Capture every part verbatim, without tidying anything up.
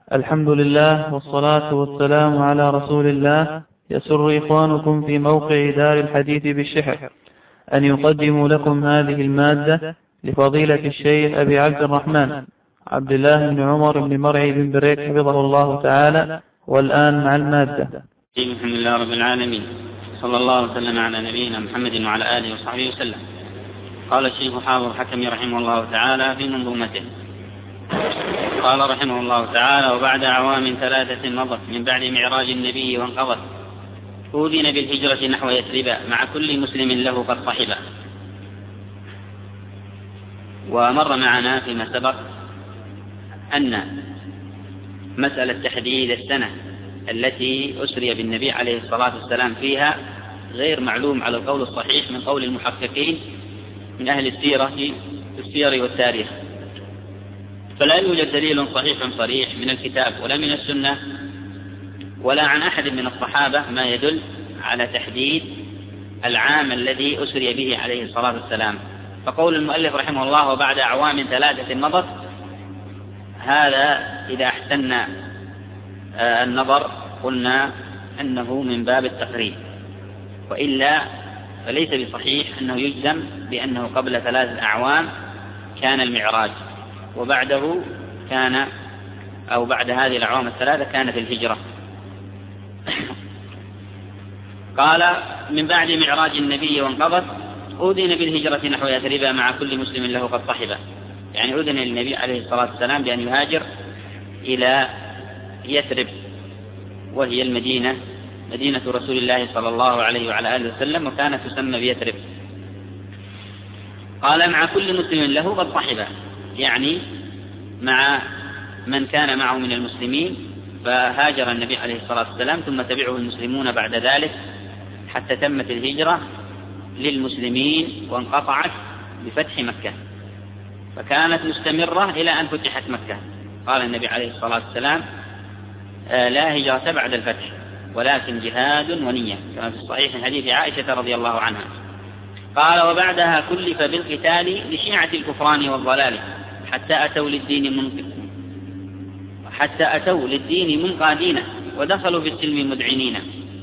الحمد لله والصلاة والسلام على رسول الله. يسر إخوانكم في موقع دار الحديث بالشحر أن يقدموا لكم هذه المادة لفضيلة الشيخ أبي عبد الرحمن عبد الله بن عمر بن مرعي بن بريك حفظه الله تعالى. والآن مع المادة. الحمد لله رب العالمين، صلى الله وسلم على نبينا محمد وعلى آله وصحبه وسلم. قال الشيخ حافظ الحكمي رحمه الله تعالى في منظومته، قال رحمه الله تعالى: وبعد أعوام ثلاثة مضت من بعد معراج النبي وانقضت، أذن بالهجرة نحو يثرب مع كل مسلم له قد صحبه. ومر معنا فيما سبق أن مسألة تحديد السنة التي أسري بالنبي عليه الصلاة والسلام فيها غير معلوم على القول الصحيح من قول المحققين من أهل السيرة السير والتاريخ، فلا يوجد دليل صحيح صريح من الكتاب ولا من السنة ولا عن أحد من الصحابة ما يدل على تحديد العام الذي أسري به عليه الصلاة والسلام. فقول المؤلف رحمه الله: وبعد أعوام ثلاثة مضت، هذا إذا أحسننا النظر قلنا أنه من باب التقريب، وإلا فليس بصحيح أنه يجزم بأنه قبل ثلاثة أعوام كان المعراج وبعده كان أو بعد هذه الأعوام الثلاثة كانت الهجرة. قال: من بعد معراج النبي وانقضت، أذن بالهجرة نحو يثرب مع كل مسلم له قد صحبه. يعني أذن للنبي عليه الصلاة والسلام بأن يهاجر إلى يثرب، وهي المدينة مدينة رسول الله صلى الله عليه وعلى آله وسلم، وكانت تسمى بيثرب. قال: مع كل مسلم له قد صحبه، يعني مع من كان معه من المسلمين، فهاجر النبي عليه الصلاة والسلام ثم تبعه المسلمون بعد ذلك حتى تمت الهجرة للمسلمين وانقطعت بفتح مكة، فكانت مستمرة إلى أن فتحت مكة. قال النبي عليه الصلاة والسلام: لا هجرة بعد الفتح ولكن جهاد ونية، كما في الصحيح من حديث عائشة رضي الله عنها. قال: وبعدها كلف بالقتال لشيعة الكفران والضلال حتى أتوا للدين من حتى أتوا للدين منقادين ودخلوا في السلم مذعنين.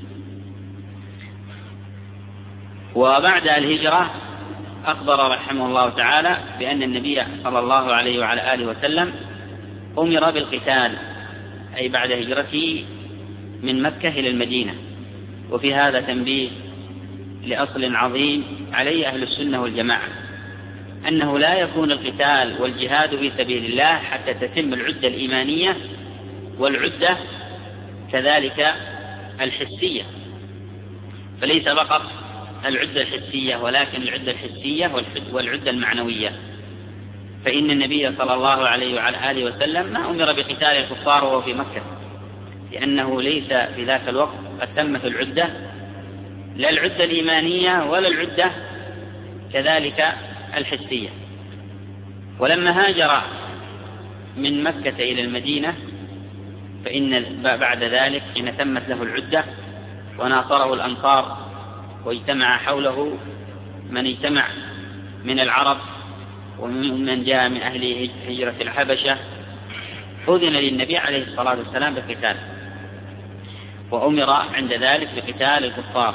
وبعد الهجرة أخبر رحمه الله تعالى بأن النبي صلى الله عليه وعلى آله وسلم أمر بالقتال، أي بعد هجرته من مكة إلى المدينة. وفي هذا تنبيه لأصل عظيم عليه أهل السنة والجماعة، أنه لا يكون القتال والجهاد في سبيل الله حتى تتم العدة الإيمانية والعدة كذلك الحسية، فليس فقط العدة الحسية ولكن العدة الحسية والعدة المعنوية. فإن النبي صلى الله عليه وعلى آله وسلم ما أمر بقتال الكفار وهو في مكة، لأنه ليس في ذاك الوقت قد تمت العدة، لا العدة الإيمانية ولا العدة كذلك الحسية. ولما هاجر من مكة إلى المدينة فإن بعد ذلك حين تمت له العدة وناصره الأنصار واجتمع حوله من اجتمع من العرب ومن جاء من أهل هجرة الحبشة، أذن للنبي عليه الصلاة والسلام بالقتال، وأمر عند ذلك بقتال الكفار،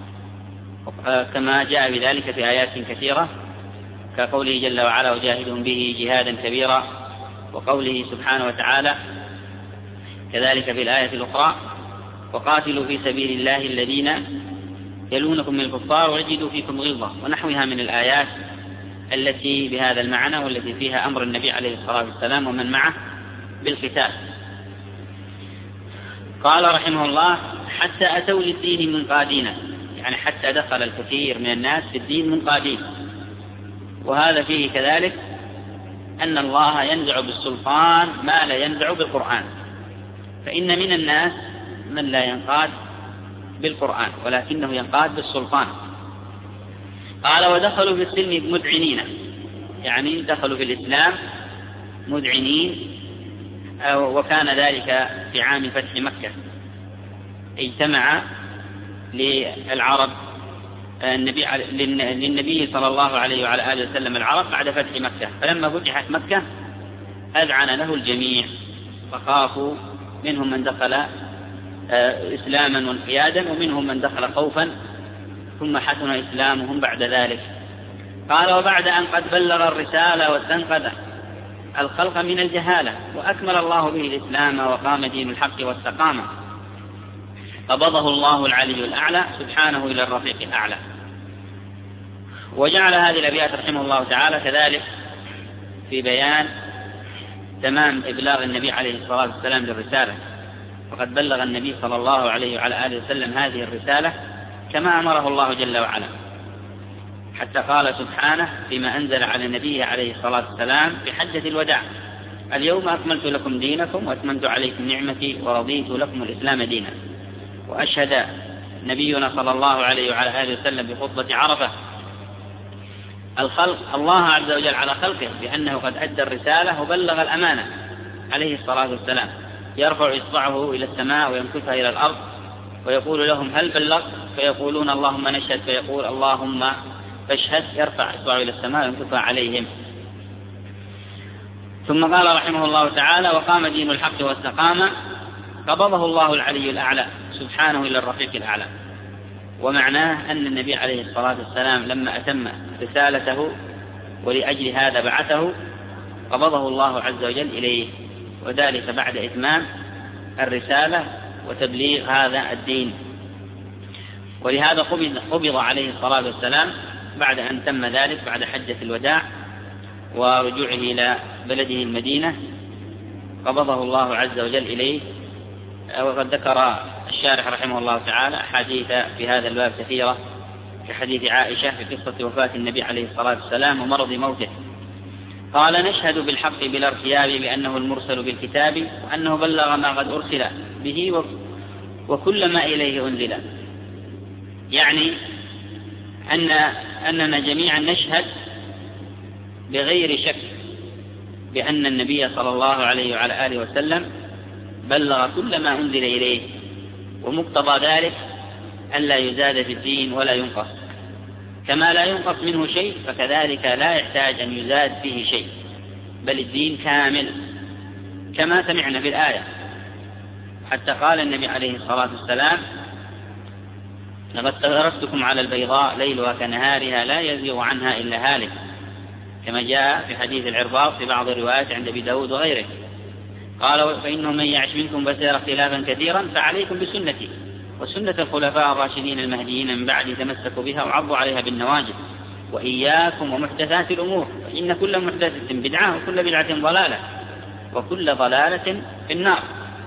كما جاء بذلك في آيات كثيرة كقوله جل وعلا: وجاهدهم به جهادا كبيرا، وقوله سبحانه وتعالى كذلك في الآية الأخرى: وقاتلوا في سبيل الله الذين يلونكم من الكفار ويجدوا فيكم غلظة، ونحوها من الآيات التي بهذا المعنى والتي فيها أمر النبي عليه الصلاة والسلام ومن معه بالقتال. قال رحمه الله: حتى أتوا للدين منقادين، يعني حتى دخل الكثير من الناس في الدين منقادين. وهذا فيه كذلك أن الله ينزع بالسلطان ما لا ينزع بالقرآن، فإن من الناس من لا ينقاد بالقرآن ولكنه ينقاد بالسلطان. قال: ودخلوا في السلم مذعنين، يعني دخلوا في الإسلام مذعنين، وكان ذلك في عام فتح مكة. اجتمع للعرب النبي للنبي صلى الله عليه وعلى آله وسلم العرب بعد فتح مكة، فلما فتحت مكة أذعن له الجميع فخافوا، منهم من دخل إسلاما وانقيادا، ومنهم من دخل خوفا ثم حسن إسلامهم بعد ذلك. قال: وبعد أن قد بلغ الرسالة واستنقذ الخلق من الجهالة وأكمل الله به الإسلام وقام دين الحق واستقامة، قبضه الله العلي الأعلى سبحانه إلى الرفيق الأعلى. وجعل هذه الأبيات رحمه الله تعالى كذلك في بيان تمام إبلاغ النبي عليه الصلاة والسلام للرسالة، وقد بلغ النبي صلى الله عليه وعلى آله وسلم هذه الرسالة كما أمره الله جل وعلا، حتى قال سبحانه فيما أنزل على النبي عليه الصلاة والسلام في حجة الوداع: اليوم أكملت لكم دينكم وأتممت عليكم نعمتي ورضيت لكم الإسلام دينا. وأشهد نبينا صلى الله عليه وعلى آله وسلم بخطبة عرفة الخلق الله عز وجل على خلقه بأنه قد أدى الرسالة وبلغ الأمانة عليه الصلاة والسلام، يرفع إصبعه إلى السماء ويمكثها إلى الأرض ويقول لهم: هل بلغت؟ فيقولون: اللهم نشهد. فيقول: اللهم فاشهد. يرفع إصبعه إلى السماء ويمكثها عليهم. ثم قال رحمه الله تعالى: وقام دين الحق واستقام، قبضه الله العلي الأعلى سبحانه إلى الرفيق الأعلى. ومعناه أن النبي عليه الصلاة والسلام لما أتم رسالته ولأجل هذا بعثه قبضه الله عز وجل إليه، وذلك بعد إتمام الرسالة وتبليغ هذا الدين. ولهذا قبض, قبض عليه الصلاة والسلام بعد أن تم ذلك بعد حجة الوداع ورجوعه إلى بلده المدينة، قبضه الله عز وجل إليه. وقد ذكر الشارح رحمه الله تعالى أحاديث في هذا الباب كثيرة، كحديث عائشة في قصة وفاة النبي عليه الصلاة والسلام ومرض موته. قال: نشهد بالحق بلا ارتياب بأنه المرسل بالكتاب، وأنه بلغ ما قد أرسل به وكل ما إليه أنزل. يعني أن أننا جميعا نشهد بغير شك بأن النبي صلى الله عليه وعلى آله وسلم بلغ كل ما أنزل إليه، ومقتضى ذلك ألا يزاد في الدين ولا ينقص، كما لا ينقص منه شيء فكذلك لا يحتاج أن يزاد فيه شيء، بل الدين كامل كما سمعنا في الآية. حتى قال النبي عليه الصلاة والسلام: لقد تركتكم على البيضاء ليلها كنهارها لا يزيغ عنها إلا هالك، كما جاء في حديث العرباط في بعض الروايات عند أبي داود وغيره. قال: فإنه من يعش منكم فسيرى اختلافا كثيرا فعليكم بسنتي وسنة الخلفاء الراشدين المهديين من بعد تمسكوا بها وعضوا عليها بالنواجذ، وإياكم ومحدثات الأمور، فإن كل محدثة بدعة وكل بدعة ضلالة وكل ضلالة في النار.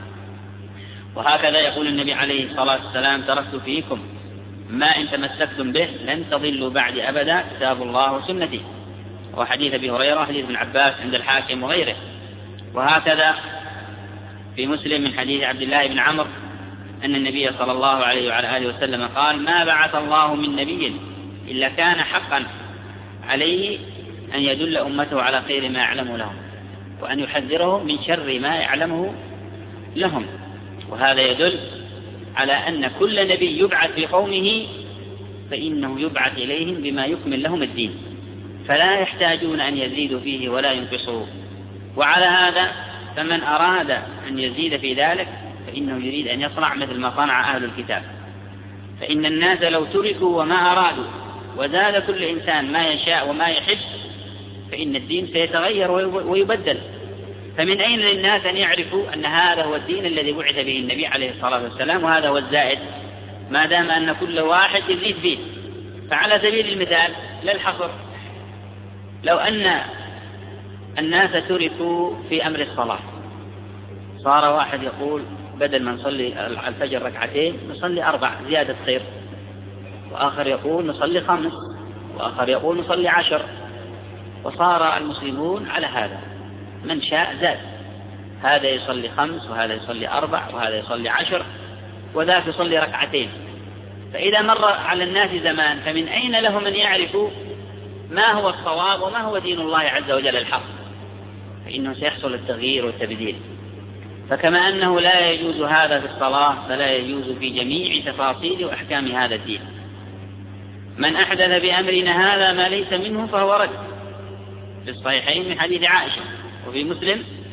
وهكذا يقول النبي عليه الصلاة والسلام: تركت فيكم ما إن تمسكتم به لن تضلوا بعد أبدا، كتاب الله وسنتي. وحديث أبي هريرة، حديث ابن عباس عند الحاكم وغيره. وهكذا في مسلم من حديث عبد الله بن عمرو أن النبي صلى الله عليه وعلى آله وسلم قال: ما بعث الله من نبي إلا كان حقا عليه أن يدل أمته على خير ما يعلم لهم، وأن يحذرهم من شر ما يعلمه لهم. وهذا يدل على أن كل نبي يبعث في قومه فإنه يبعث إليهم بما يكمل لهم الدين، فلا يحتاجون أن يزيدوا فيه ولا ينقصوا. وعلى هذا فمن أراد أن يزيد في ذلك فإنه يريد أن يصنع مثل ما صنع أهل الكتاب. فإن الناس لو تركوا وما أرادوا وزاد كل إنسان ما يشاء وما يحب فإن الدين سيتغير ويبدل. فمن أين للناس أن يعرفوا أن هذا هو الدين الذي بعث به النبي عليه الصلاة والسلام وهذا هو الزائد، ما دام أن كل واحد يزيد فيه؟ فعلى سبيل المثال لا الحصر، لو أن الناس تركوا في أمر الصلاة، صار واحد يقول بدل ما نصلي الفجر ركعتين نصلي أربع زيادة خير، وآخر يقول نصلي خمس، وآخر يقول نصلي عشر، وصار المسلمون على هذا، من شاء زاد، هذا يصلي خمس وهذا يصلي أربع وهذا يصلي عشر وذاك يصلي ركعتين. فإذا مر على الناس زمان فمن أين لهم أن يعرفوا ما هو الصواب وما هو دين الله عز وجل الحق؟ فإنه سيحصل التغيير والتبديل. فكما أنه لا يجوز هذا في الصلاة فلا يجوز في جميع تفاصيل وأحكام هذا الدين. من أحدث بأمرنا هذا ما ليس منه فهو رد، في الصحيحين من حديث عائشة وفي مسلم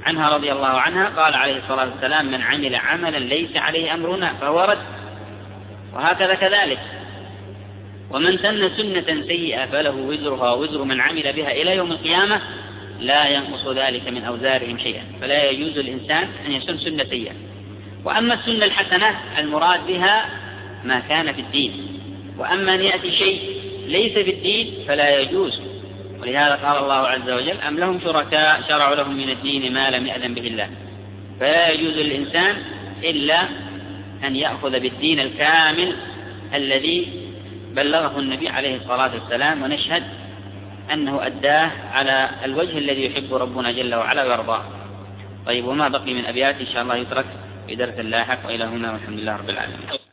عنها رضي الله عنها قال عليه الصلاة والسلام: من عمل عملا ليس عليه أمرنا فهو رد. وهكذا كذلك. ومن سن سنة سيئة فله وزرها ووزر من عمل بها إلى يوم القيامة لا ينقص ذلك من أوزارهم شيئا. فلا يجوز الإنسان أن يسن سنة سيئة. وأما السنة الحسنة المراد بها ما كان في الدين، وأما أن يأتي شيء ليس في الدين فلا يجوز. ولهذا قال الله عز وجل: أم لهم شركاء شرعوا لهم من الدين ما لم يأذن به الله. فلا يجوز للإنسان إلا أن يأخذ بالدين الكامل الذي بلغه النبي عليه الصلاة والسلام، ونشهد أنه أداه على الوجه الذي يحب ربنا جل وعلا ويرضاه. طيب، وما بقي من أبيات إن شاء الله يترك في درس لاحق، وإلى هنا والحمد لله رب العالمين.